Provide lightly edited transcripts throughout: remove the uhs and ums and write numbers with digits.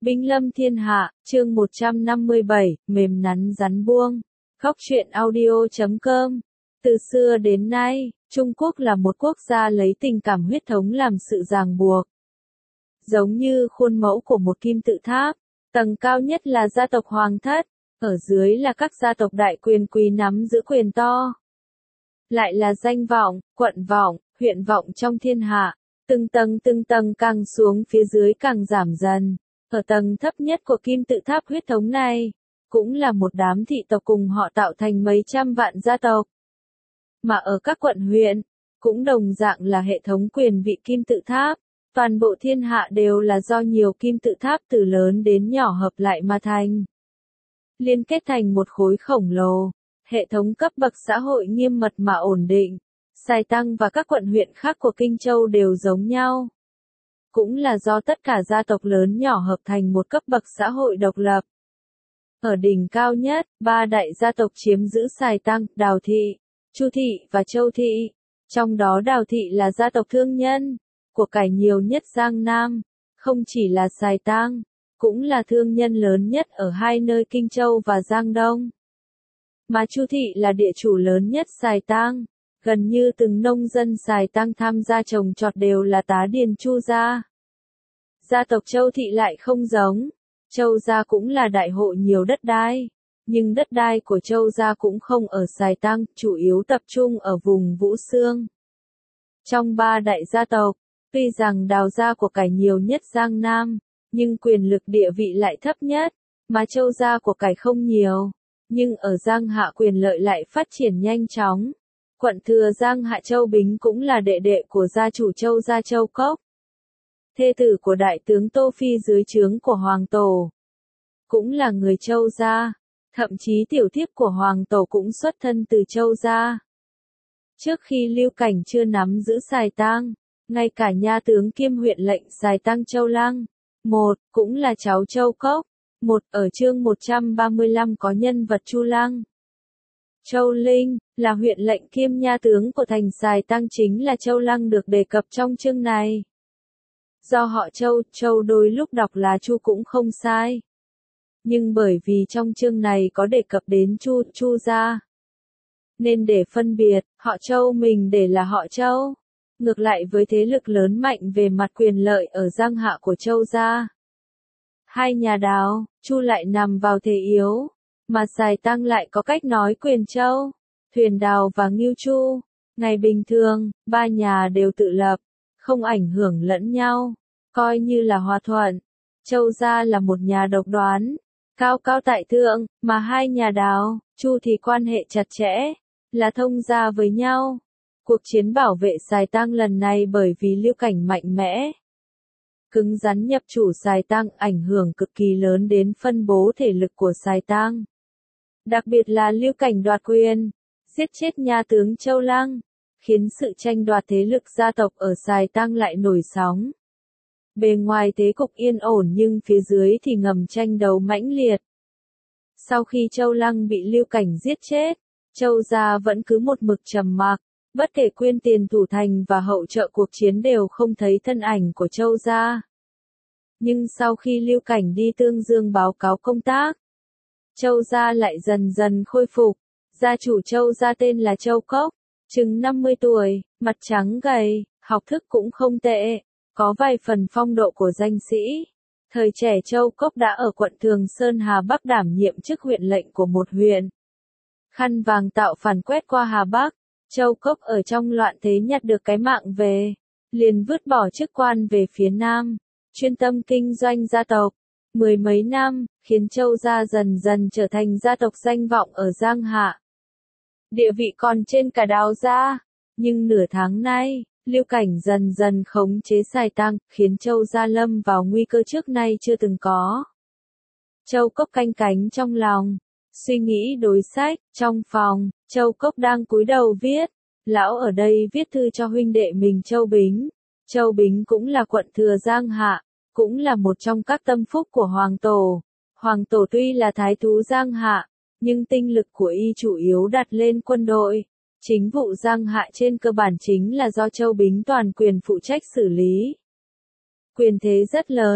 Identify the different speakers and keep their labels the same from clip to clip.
Speaker 1: Binh lâm thiên hạ, chương 157, mềm nắn rắn buông. Góc truyện audio.com. Từ xưa đến nay, Trung Quốc là một quốc gia lấy tình cảm huyết thống làm sự ràng buộc. Giống như khuôn mẫu của một kim tự tháp, tầng cao nhất là gia tộc hoàng thất, ở dưới là các gia tộc đại quyền quý nắm giữ quyền to. Lại là danh vọng, quận vọng, huyện vọng trong thiên hạ, từng tầng càng xuống phía dưới càng giảm dần. Ở tầng thấp nhất của kim tự tháp huyết thống này, cũng là một đám thị tộc cùng họ tạo thành mấy trăm vạn gia tộc. Mà ở các quận huyện, cũng đồng dạng là hệ thống quyền vị kim tự tháp, toàn bộ thiên hạ đều là do nhiều kim tự tháp từ lớn đến nhỏ hợp lại mà thành. Liên kết thành một khối khổng lồ, hệ thống cấp bậc xã hội nghiêm mật mà ổn định. Sài Tăng và các quận huyện khác của Kinh Châu đều giống nhau. Cũng là do tất cả gia tộc lớn nhỏ hợp thành một cấp bậc xã hội độc lập. Ở đỉnh cao nhất, ba đại gia tộc chiếm giữ Sài Tăng, Đào Thị, Chu Thị và Châu Thị. Trong đó Đào Thị là gia tộc thương nhân, của cải nhiều nhất Giang Nam, không chỉ là Sài Tăng, cũng là thương nhân lớn nhất ở hai nơi Kinh Châu và Giang Đông. Mà Chu Thị là địa chủ lớn nhất Sài Tăng. Gần như từng nông dân Sài Tăng tham gia trồng trọt đều là tá điền Chu gia. Gia tộc Châu Thị lại không giống, Châu gia cũng là đại hộ nhiều đất đai, nhưng đất đai của Châu gia cũng không ở Sài Tăng, chủ yếu tập trung ở vùng Vũ Xương. Trong ba đại gia tộc, tuy rằng Đào gia của cải nhiều nhất Giang Nam, nhưng quyền lực địa vị lại thấp nhất, mà Châu gia của cải không nhiều, nhưng ở Giang Hạ quyền lợi lại phát triển nhanh chóng. Quận thừa Giang Hạ Châu Bính cũng là đệ đệ của gia chủ Châu gia Châu Cốc. Thê tử của đại tướng Tô Phi dưới trướng của Hoàng Tổ. Cũng là người Châu gia. Thậm chí tiểu thiếp của Hoàng Tổ cũng xuất thân từ Châu gia. Trước khi Lưu Cảnh chưa nắm giữ Sài Tăng, ngay cả nha tướng kiêm huyện lệnh Sài Tăng Châu Lăng, cũng là cháu Châu Cốc. Ở chương 135 có nhân vật Chu Lăng. Châu Linh, là huyện lệnh kiêm nha tướng của thành Sài Tăng chính là Châu Lăng được đề cập trong chương này. Do họ Châu đôi lúc đọc là Chu cũng không sai. Nhưng bởi vì trong chương này có đề cập đến Chu gia, nên để phân biệt, họ Châu mình để là họ Châu. Ngược lại với thế lực lớn mạnh về mặt quyền lợi ở Giang Hạ của Châu gia. Hai nhà Đào, Chu lại nằm vào thế yếu. Mà Sài Tăng lại có cách nói quyền Châu, Thuyền Đào và Ngưu Chu. Ngày bình thường, ba nhà đều tự lập, không ảnh hưởng lẫn nhau, coi như là hòa thuận. Châu gia là một nhà độc đoán, cao tại thượng, mà hai nhà Đào, Chu thì quan hệ chặt chẽ, là thông gia với nhau. Cuộc chiến bảo vệ Sài Tăng lần này bởi vì Lưu Cảnh mạnh mẽ, cứng rắn nhập chủ Sài Tăng ảnh hưởng cực kỳ lớn đến phân bố thể lực của Sài Tăng. Đặc biệt là Lưu Cảnh đoạt quyền, giết chết nha tướng Châu Lăng, khiến sự tranh đoạt thế lực gia tộc ở Sài Tăng lại nổi sóng. Bề ngoài thế cục yên ổn nhưng phía dưới thì ngầm tranh đấu mãnh liệt. Sau khi Châu Lăng bị Lưu Cảnh giết chết, Châu gia vẫn cứ một mực trầm mặc, bất kể quyên tiền thủ thành và hậu trợ cuộc chiến đều không thấy thân ảnh của Châu gia. Nhưng sau khi Lưu Cảnh đi Tương Dương báo cáo công tác, Châu gia lại dần dần khôi phục. Gia chủ Châu gia tên là Châu Cốc, chừng 50 tuổi, mặt trắng gầy, học thức cũng không tệ, có vài phần phong độ của danh sĩ. Thời trẻ Châu Cốc đã ở quận Thường Sơn Hà Bắc đảm nhiệm chức huyện lệnh của một huyện. Khăn vàng tạo phản quét qua Hà Bắc, Châu Cốc ở trong loạn thế nhặt được cái mạng về, liền vứt bỏ chức quan về phía Nam, chuyên tâm kinh doanh gia tộc. Mười mấy năm, khiến Châu gia dần dần trở thành gia tộc danh vọng ở Giang Hạ. Địa vị còn trên cả Đào gia, nhưng nửa tháng nay, Lưu Cảnh dần dần khống chế Sài Tăng, khiến Châu gia lâm vào nguy cơ trước nay chưa từng có. Châu Cốc canh cánh trong lòng, suy nghĩ đối sách. Trong phòng, Châu Cốc đang cúi đầu viết. Lão ở đây viết thư cho huynh đệ mình Châu Bính. Châu Bính cũng là quận thừa Giang Hạ, cũng là một trong các tâm phúc của Hoàng Tổ. Hoàng Tổ tuy là thái thú Giang Hạ, nhưng tinh lực của y chủ yếu đặt lên quân đội. Chính vụ Giang Hạ trên cơ bản chính là do Châu Bính toàn quyền phụ trách xử lý. Quyền thế rất lớn,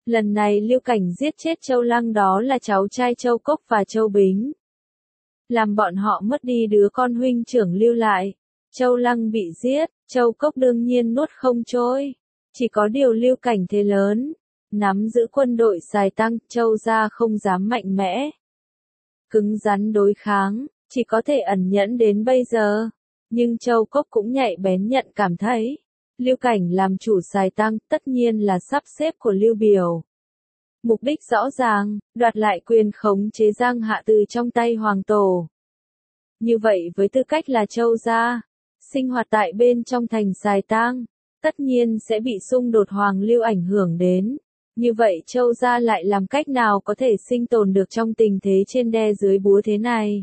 Speaker 1: Lần này Lưu Cảnh giết chết Châu Lăng đó là cháu trai Châu Cốc và Châu Bính. Làm bọn họ mất đi đứa con huynh trưởng lưu lại. Châu Lăng bị giết, Châu Cốc đương nhiên nuốt không trôi. Chỉ có điều Lưu Cảnh thế lớn, nắm giữ quân đội xài tăng, Châu gia không dám mạnh mẽ. Cứng rắn đối kháng, chỉ có thể ẩn nhẫn đến bây giờ. Nhưng Châu Cốc cũng nhạy bén nhận cảm thấy, Lưu Cảnh làm chủ xài tăng tất nhiên là sắp xếp của Lưu Biểu. Mục đích rõ ràng, đoạt lại quyền khống chế Giang Hạ từ trong tay Hoàng Tổ. Như vậy với tư cách là Châu gia, sinh hoạt tại bên trong thành xài tang, tất nhiên sẽ bị xung đột Hoàng Lưu ảnh hưởng đến. Như vậy Châu gia lại làm cách nào có thể sinh tồn được trong tình thế trên đe dưới búa thế này?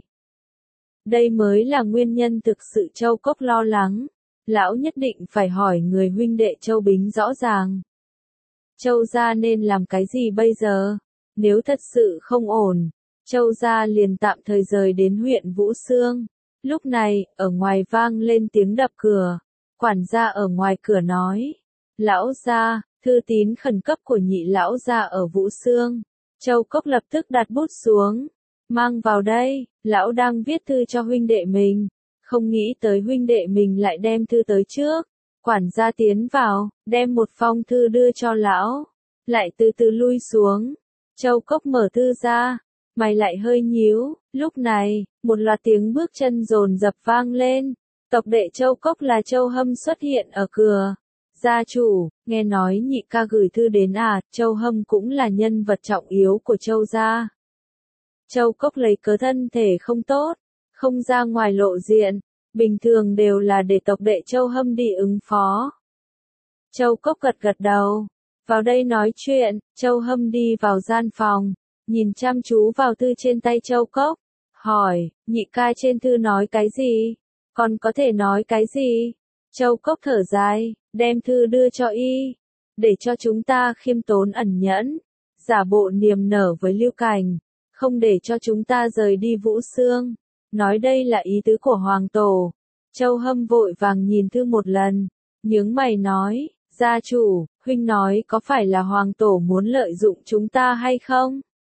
Speaker 1: Đây mới là nguyên nhân thực sự Châu Cốc lo lắng. Lão nhất định phải hỏi người huynh đệ Châu Bính rõ ràng. Châu gia nên làm cái gì bây giờ? Nếu thật sự không ổn, Châu gia liền tạm thời rời đến huyện Vũ Xương. Lúc này, ở ngoài vang lên tiếng đập cửa. Quản gia ở ngoài cửa nói. Lão gia, thư tín khẩn cấp của nhị lão gia ở Vũ Xương. Châu Cốc lập tức đặt bút xuống. Mang vào đây, lão đang viết thư cho huynh đệ mình. Không nghĩ tới huynh đệ mình lại đem thư tới trước. Quản gia tiến vào, đem một phong thư đưa cho lão. Lại từ từ lui xuống. Châu Cốc mở thư ra. Mày lại hơi nhíu. Lúc này, một loạt tiếng bước chân dồn dập vang lên. Tộc đệ Châu Cốc là Châu Hâm xuất hiện ở cửa. Gia chủ, nghe nói nhị ca gửi thư đến à, Châu Hâm cũng là nhân vật trọng yếu của Châu gia. Châu Cốc lấy cớ thân thể không tốt, không ra ngoài lộ diện, bình thường đều là để tộc đệ Châu Hâm đi ứng phó. Châu Cốc gật gật đầu, vào đây nói chuyện. Châu Hâm đi vào gian phòng, nhìn chăm chú vào thư trên tay Châu Cốc, hỏi, nhị ca trên thư nói cái gì? Còn có thể nói cái gì? Châu Cốc thở dài, đem thư đưa cho y, để cho chúng ta khiêm tốn ẩn nhẫn, giả bộ niềm nở với Lưu Cảnh, không để cho chúng ta rời đi Vũ Xương. Nói đây là ý tứ của Hoàng Tổ. Châu Hâm vội vàng nhìn thư một lần, nhướng mày nói, gia chủ, huynh nói có phải là Hoàng Tổ muốn lợi dụng chúng ta hay không?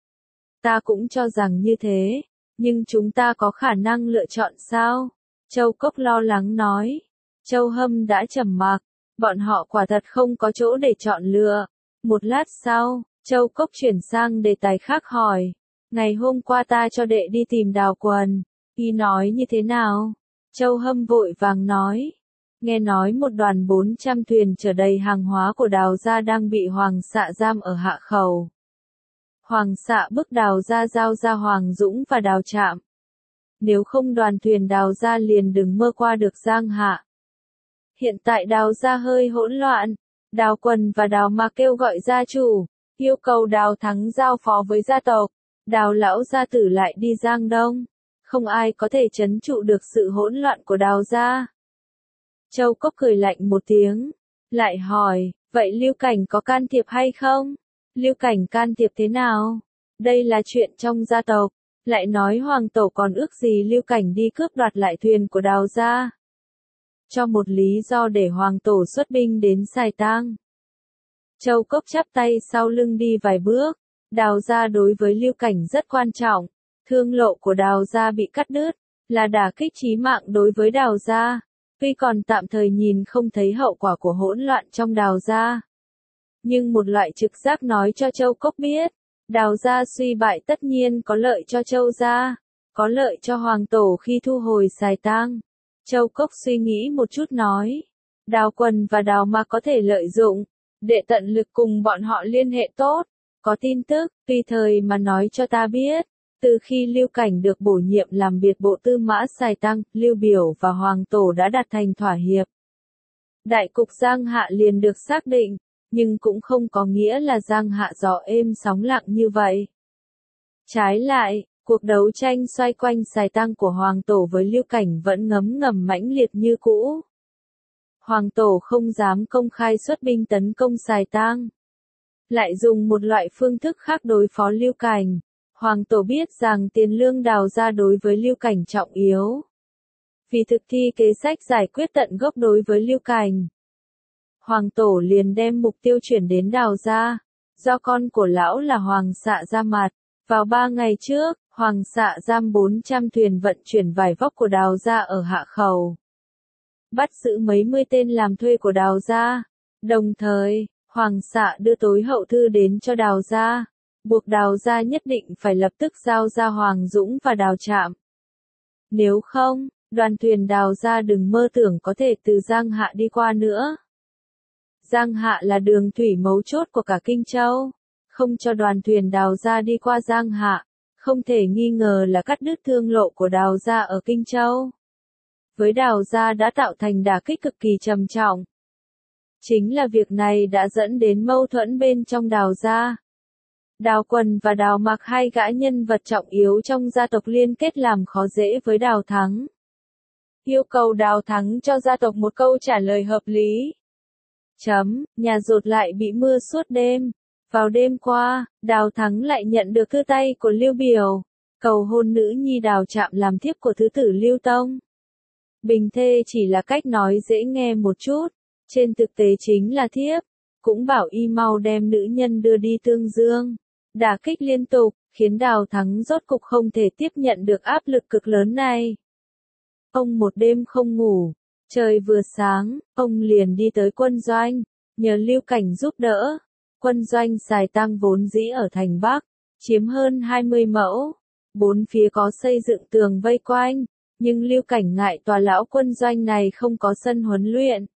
Speaker 1: Ta cũng cho rằng như thế, nhưng chúng ta có khả năng lựa chọn sao? Châu Cốc lo lắng nói. Châu Hâm đã trầm mặc, bọn họ quả thật không có chỗ để chọn lựa. Một lát sau, Châu Cốc chuyển sang đề tài khác hỏi, ngày hôm qua ta cho đệ đi tìm Đào Quần, y nói như thế nào? Châu Hâm vội vàng nói, nghe nói một đoàn 400 thuyền chở đầy hàng hóa của Đào gia đang bị Hoàng Xạ giam ở Hạ Khẩu. Hoàng Xạ bức Đào gia giao ra Hoàng Dũng và Đào Trạm. Nếu không đoàn thuyền Đào gia liền đừng mơ qua được Giang Hạ. Hiện tại Đào gia hơi hỗn loạn, Đào Quần và Đào Mạc kêu gọi gia chủ, yêu cầu Đào Thắng giao phó với gia tộc, Đào lão gia tử lại đi Giang Đông, không ai có thể trấn trụ được sự hỗn loạn của Đào gia. Châu Cốc cười lạnh một tiếng, lại hỏi, vậy Lưu Cảnh có can thiệp hay không? Lưu Cảnh can thiệp thế nào? Đây là chuyện trong gia tộc, lại nói Hoàng Tổ còn ước gì Lưu Cảnh đi cướp đoạt lại thuyền của Đào gia. Cho một lý do để Hoàng Tổ xuất binh đến xài tang. Châu Cốc chắp tay sau lưng đi vài bước, Đào gia đối với Lưu Cảnh rất quan trọng, thương lộ của Đào gia bị cắt đứt, là đả kích chí mạng đối với Đào gia, tuy còn tạm thời nhìn không thấy hậu quả của hỗn loạn trong Đào gia. Nhưng một loại trực giác nói cho Châu Cốc biết, Đào gia suy bại tất nhiên có lợi cho Châu gia, có lợi cho Hoàng Tổ khi thu hồi xài tang. Châu Cốc suy nghĩ một chút nói, Đào Quần và Đào Mạc có thể lợi dụng, để tận lực cùng bọn họ liên hệ tốt, có tin tức, tùy thời mà nói cho ta biết. Từ khi Lưu Cảnh được bổ nhiệm làm biệt bộ tư mã xài tang, Lưu Biểu và Hoàng Tổ đã đạt thành thỏa hiệp. Đại cục Giang Hạ liền được xác định, nhưng cũng không có nghĩa là Giang Hạ gió êm sóng lặng như vậy. Trái lại, cuộc đấu tranh xoay quanh xài tang của Hoàng Tổ với Lưu Cảnh vẫn ngấm ngầm mãnh liệt như cũ. Hoàng Tổ không dám công khai xuất binh tấn công xài tang, lại dùng một loại phương thức khác đối phó Lưu Cảnh. Hoàng Tổ biết rằng tiền lương Đào gia đối với Lưu Cảnh trọng yếu. Vì thực thi kế sách giải quyết tận gốc đối với Lưu Cảnh, Hoàng Tổ liền đem mục tiêu chuyển đến Đào gia. do con của lão là Hoàng Xạ ra mặt. Vào 3 ngày trước, Hoàng Xạ giam 400 thuyền vận chuyển vải vóc của Đào gia ở Hạ Khẩu. Bắt giữ mấy mươi tên làm thuê của Đào gia. Đồng thời, Hoàng Xạ đưa tối hậu thư đến cho Đào gia, buộc Đào gia nhất định phải lập tức giao ra Hoàng Dũng và Đào Trạm. Nếu không, đoàn thuyền Đào gia đừng mơ tưởng có thể từ Giang Hạ đi qua nữa. Giang Hạ là đường thủy mấu chốt của cả Kinh Châu. Không cho đoàn thuyền Đào gia đi qua Giang Hạ, không thể nghi ngờ là cắt đứt thương lộ của Đào gia ở Kinh Châu. Với Đào gia đã tạo thành đả kích cực kỳ trầm trọng. Chính là việc này đã dẫn đến mâu thuẫn bên trong Đào gia. Đào Quần và Đào Mặc, hai gã nhân vật trọng yếu trong gia tộc liên kết làm khó dễ với Đào Thắng. Yêu cầu Đào Thắng cho gia tộc một câu trả lời hợp lý. Nhà Dột lại bị mưa suốt đêm. Vào đêm qua, Đào Thắng lại nhận được thư tay của Lưu Biểu, cầu hôn nữ nhi Đào Trạm làm thiếp của thứ tử Lưu Tông. Bình thê chỉ là cách nói dễ nghe một chút, trên thực tế chính là thiếp, cũng bảo y mau đem nữ nhân đưa đi Tương Dương. Đả kích liên tục, khiến Đào Thắng rốt cục không thể tiếp nhận được áp lực cực lớn này. Ông một đêm không ngủ, trời vừa sáng, ông liền đi tới quân doanh, nhờ Lưu Cảnh giúp đỡ. Quân doanh Sài Tăng vốn dĩ ở thành Bắc, chiếm hơn 20 mẫu, bốn phía có xây dựng tường vây quanh, nhưng Lưu Cảnh ngại tòa lão quân doanh này không có sân huấn luyện.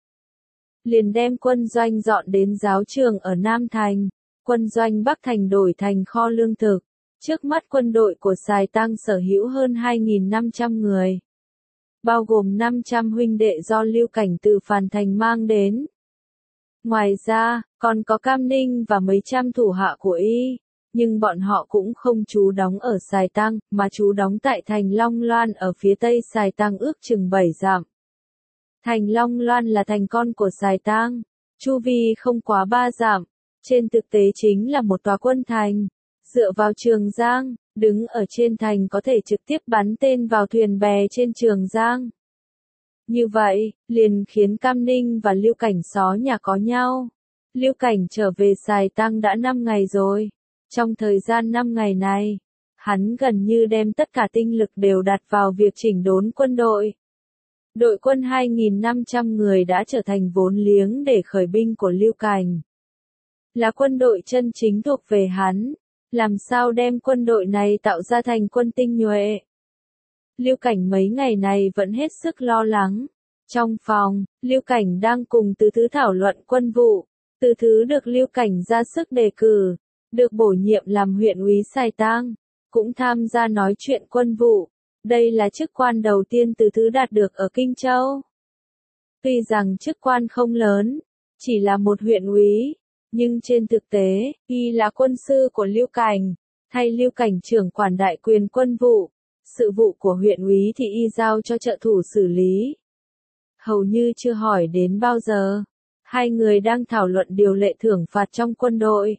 Speaker 1: Liền đem quân doanh dọn đến giáo trường ở Nam Thành, quân doanh Bắc Thành đổi thành kho lương thực. Trước mắt quân đội của Sài Tăng sở hữu hơn 2.500 người, bao gồm 500 huynh đệ do Lưu Cảnh từ Phàn Thành mang đến. Ngoài ra, còn có Cam Ninh và mấy trăm thủ hạ của y, nhưng bọn họ cũng không trú đóng ở Sài Tăng, mà trú đóng tại thành Long Loan ở phía tây Sài Tăng ước chừng 7 dặm. Thành Long Loan là thành con của Sài Tăng, chu vi không quá 3 dặm, trên thực tế chính là một tòa quân thành, dựa vào Trường Giang, đứng ở trên thành có thể trực tiếp bắn tên vào thuyền bè trên Trường Giang. Như vậy, liền khiến Cam Ninh và Lưu Cảnh xó nhà có nhau. Lưu Cảnh trở về Sài Tăng đã 5 ngày rồi. Trong thời gian 5 ngày này, hắn gần như đem tất cả tinh lực đều đặt vào việc chỉnh đốn quân đội. Đội quân 2.500 người đã trở thành vốn liếng để khởi binh của Lưu Cảnh. Là quân đội chân chính thuộc về hắn. Làm sao đem quân đội này tạo ra thành quân tinh nhuệ? Lưu Cảnh mấy ngày này vẫn hết sức lo lắng. Trong phòng, Lưu Cảnh đang cùng Từ Thứ thảo luận quân vụ. Từ Thứ được Lưu Cảnh ra sức đề cử, được bổ nhiệm làm huyện úy Sài Tăng, cũng tham gia nói chuyện quân vụ. Đây là chức quan đầu tiên Từ Thứ đạt được ở Kinh Châu. Tuy rằng chức quan không lớn, chỉ là một huyện úy, nhưng trên thực tế, y là quân sư của Lưu Cảnh, thay Lưu Cảnh trưởng quản đại quyền quân vụ. Sự vụ của huyện úy thì y giao cho trợ thủ xử lý. Hầu như chưa hỏi đến bao giờ, hai người đang thảo luận điều lệ thưởng phạt trong quân đội.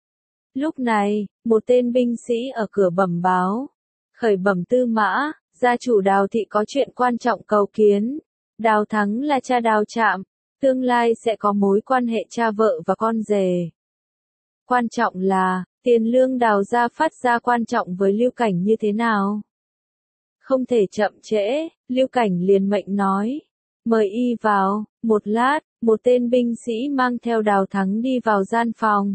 Speaker 1: Lúc này, một tên binh sĩ ở cửa bẩm báo. Khởi bẩm tư mã, gia chủ Đào thị có chuyện quan trọng cầu kiến. Đào Thắng là cha Đào Trạm, tương lai sẽ có mối quan hệ cha vợ và con rể. Quan trọng là, tiền lương Đào gia phát ra quan trọng với Lưu Cảnh như thế nào? Không thể chậm trễ, Lưu Cảnh liền mệnh nói. Mời y vào. Một lát, một tên binh sĩ mang theo Đào Thắng đi vào gian phòng.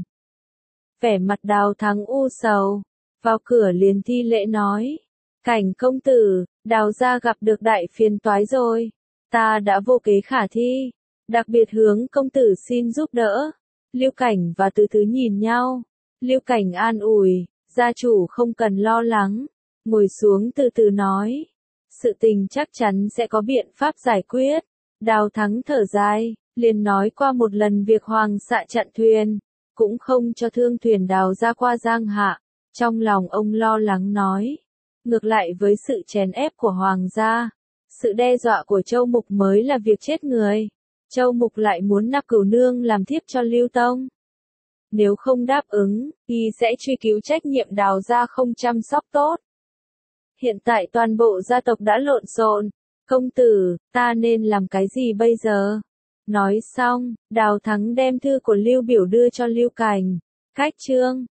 Speaker 1: Vẻ mặt Đào Thắng u sầu, vào cửa liền thi lễ nói. Cảnh công tử, Đào gia gặp được đại phiền toái rồi. Ta đã vô kế khả thi, đặc biệt hướng công tử xin giúp đỡ. Lưu Cảnh và Từ Thứ nhìn nhau. Lưu Cảnh an ủi, gia chủ không cần lo lắng. Ngồi xuống từ từ nói. Sự tình chắc chắn sẽ có biện pháp giải quyết. Đào Thắng thở dài, liền nói qua một lần việc Hoàng Xạ chặn thuyền, cũng không cho thương thuyền Đào ra qua Giang Hạ. Trong lòng ông lo lắng nói. Ngược lại với sự chèn ép của Hoàng gia, sự đe dọa của Châu Mục mới là việc chết người. Châu Mục lại muốn nạp Cửu Nương làm thiếp cho Lưu Tông. Nếu không đáp ứng, y sẽ truy cứu trách nhiệm Đào gia không chăm sóc tốt. Hiện tại toàn bộ gia tộc đã lộn xộn. Công tử, ta nên làm cái gì bây giờ? Nói xong, Đào Thắng đem thư của Lưu Biểu đưa cho Lưu Cảnh. Khách trương